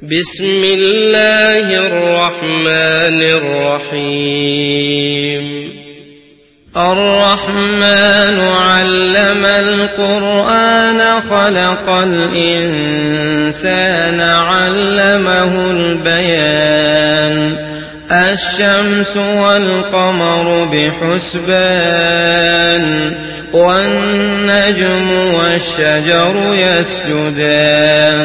بسم الله الرحمن الرحيم الرحمن علم القرآن خلق الإنسان علمه البيان الشمس والقمر بحسبان والنجم والشجر يسجدان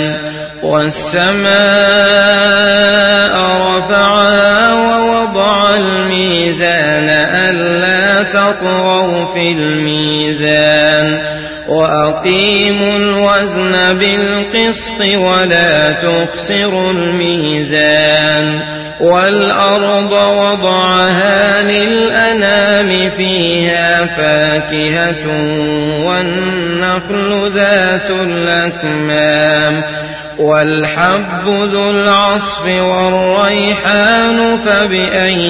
والسماء رفعها ووضع الميزان ألا تطغوا في الميزان وأقيموا الوزن بالقسط ولا تخسروا الميزان والأرض وضعها للأنام فيها فاكهة والنخل ذات الأكمام والحب ذو العصف والريحان فبأي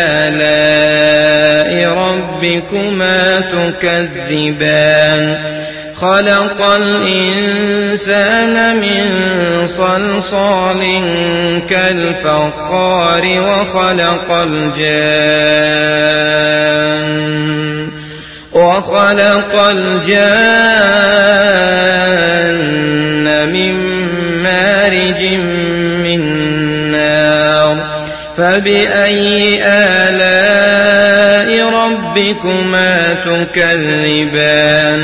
آلاء ربكما تكذبان خلق الإنسان من صلصال كالفخار وخلق الجان من مارج من نار فبأي آلاء ربكما تكذبان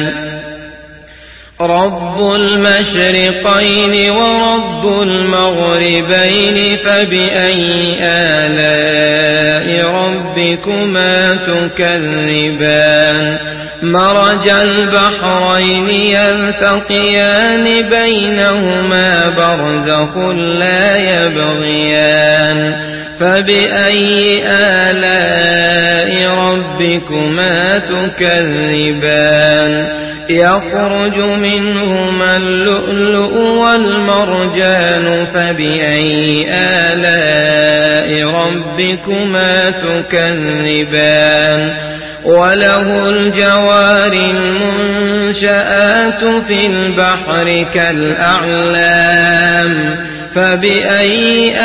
رب المشرقين ورب المغربين فبأي آلاء ربكما تكذبان مرج البحرين يلتقيان بينهما برزخ لا يبغيان فبأي آلاء ربكما تكذبان يخرج منهما اللؤلؤ والمرجان فبأي آلاء ربكما تكذبان وله الجوار المنشآت في البحر كالأعلام فبأي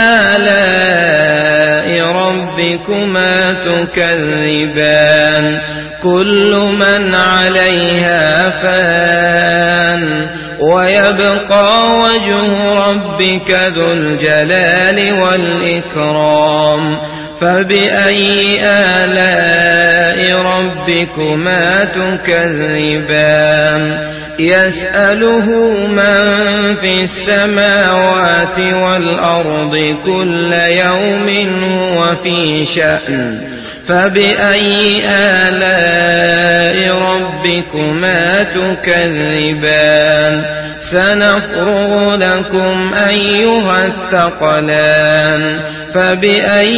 آلاء ربكما تكذبان كل من عليها فان ويبقى وجه ربك ذو الجلال والإكرام فبأي آلاء ربكما تكذبان يسأله من في السماوات والأرض كل يوم هو في شأن فبأي آلاء ربكما تكذبان سنفرغ لكم أيها الثقلان فبأي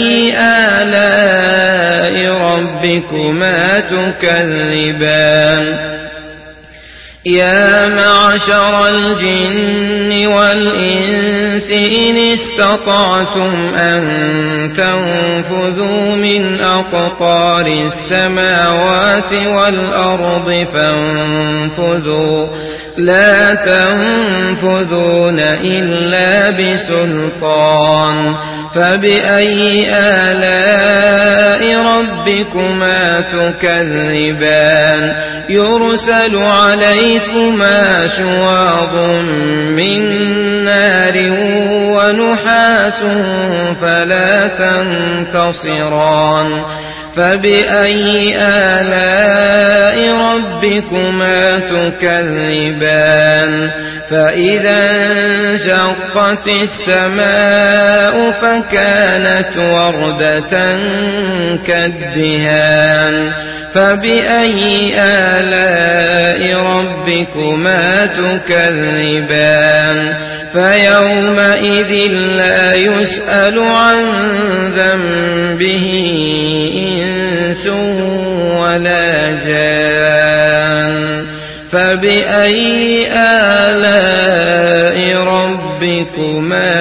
آلاء ربكما تكذبان يا معشر الجن والإنس إن استطعتم أن تنفذوا من أقطار السماوات والأرض فانفذوا لا تنفذون إلا بسلطان فبأي آلاء ربكما تكذبان يرسل عليكما شواظ من نار ونحاس فلا تنتصران فبأي آلاء ربكما تكذبان فإذا انشقت السماء فكانت وردة كالدهان فبأي آلاء ربكما تكذبان فيومئذ لا يسأل عن ذنبه إنس ولا جان فبأي آلاء ربكما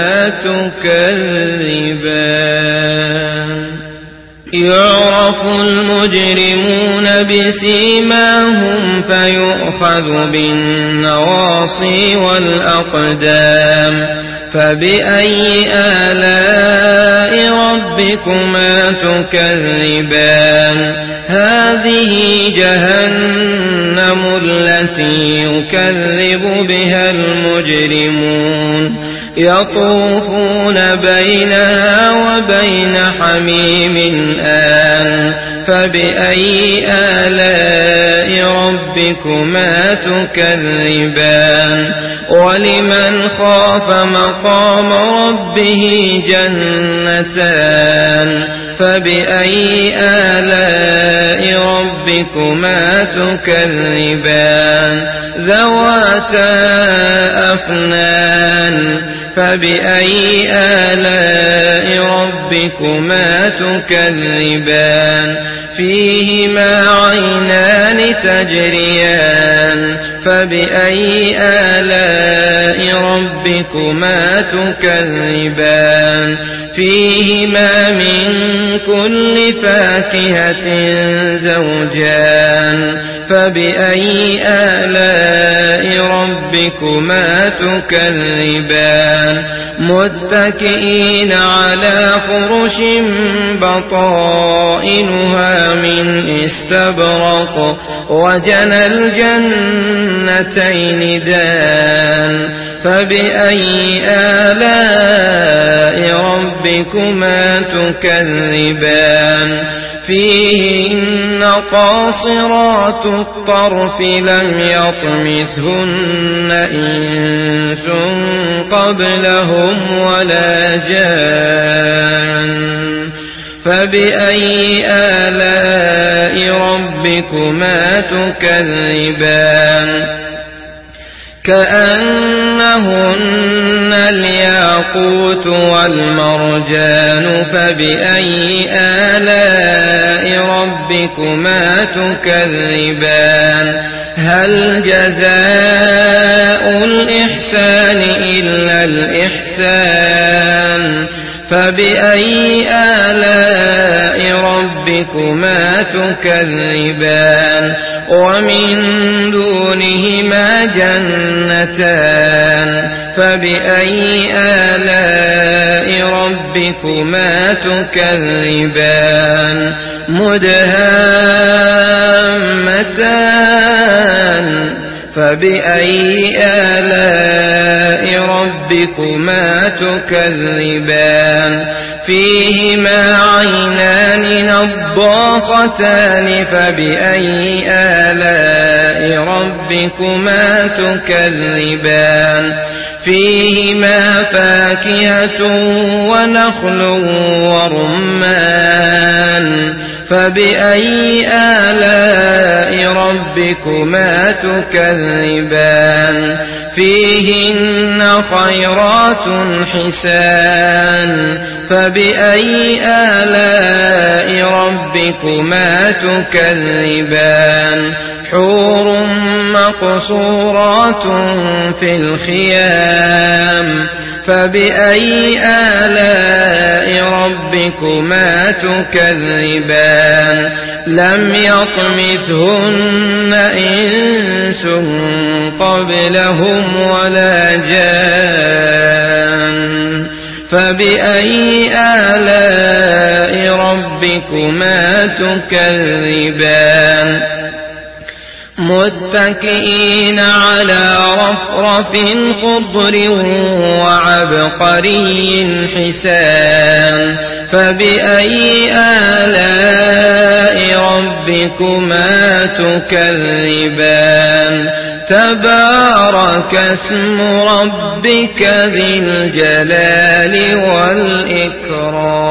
تكذبان يعرف المجرمون بسيماهم فيؤخذ بالنواصي والأقدام فبأي آلاء ربكما تكذبان هذه جهنم التي يكذب بها المجرمون يطوفون بينها وبين حميم آن فبأي آلاء ربكما تكذبان ولمن خاف مقام ربه جنتان فبأي آلاء ربكما تكذبان ذواتا أفنان فبأي آلاء ربكما تكذبان فيهما عينان تجريان فبأي آلاء ربكما تكذبان فيهما من كل فاكهة زوجان فبأي آلاء ربكما تكذبان متكئين على فرش بطائنها من استبرق وجنى الجنتين دان فبأي آلاء ربكما تكذبان فيهن قاصرات الطرف لم يطمثهن إنس قبلهم ولا جان فبأي آلاء ربكما تكذبان كأنهن الياقوت والمرجان فبأي آلاء ربكما تكذبان هل جزاء الإحسان إلا الإحسان فبأي آلاء ربكما تكذبان ومن دونهما جنتان فبأي آلاء ربكما تكذبان مدهامتان فبأي آلاء ربكما تكذبان فيهما عينان نضاختان فبأي آلاء ربكما تكذبان فيهما فاكهة ونخل ورمان فبأي آلاء ربكما تكذبان فيهن خيرات حسان فبأي آلاء ربكما تكذبان حور مقصورات في الخيام فبأي آلاء ربكما تكذبان لم يطمثهن إنس قبلهم ولا جان فبأي آلاء ربكما تكذبان متكئين على رفرف خضر وعبقري حسان فبأي آلاء ربكما تكذبان تبارك اسم ربك ذي الجلال والإكرام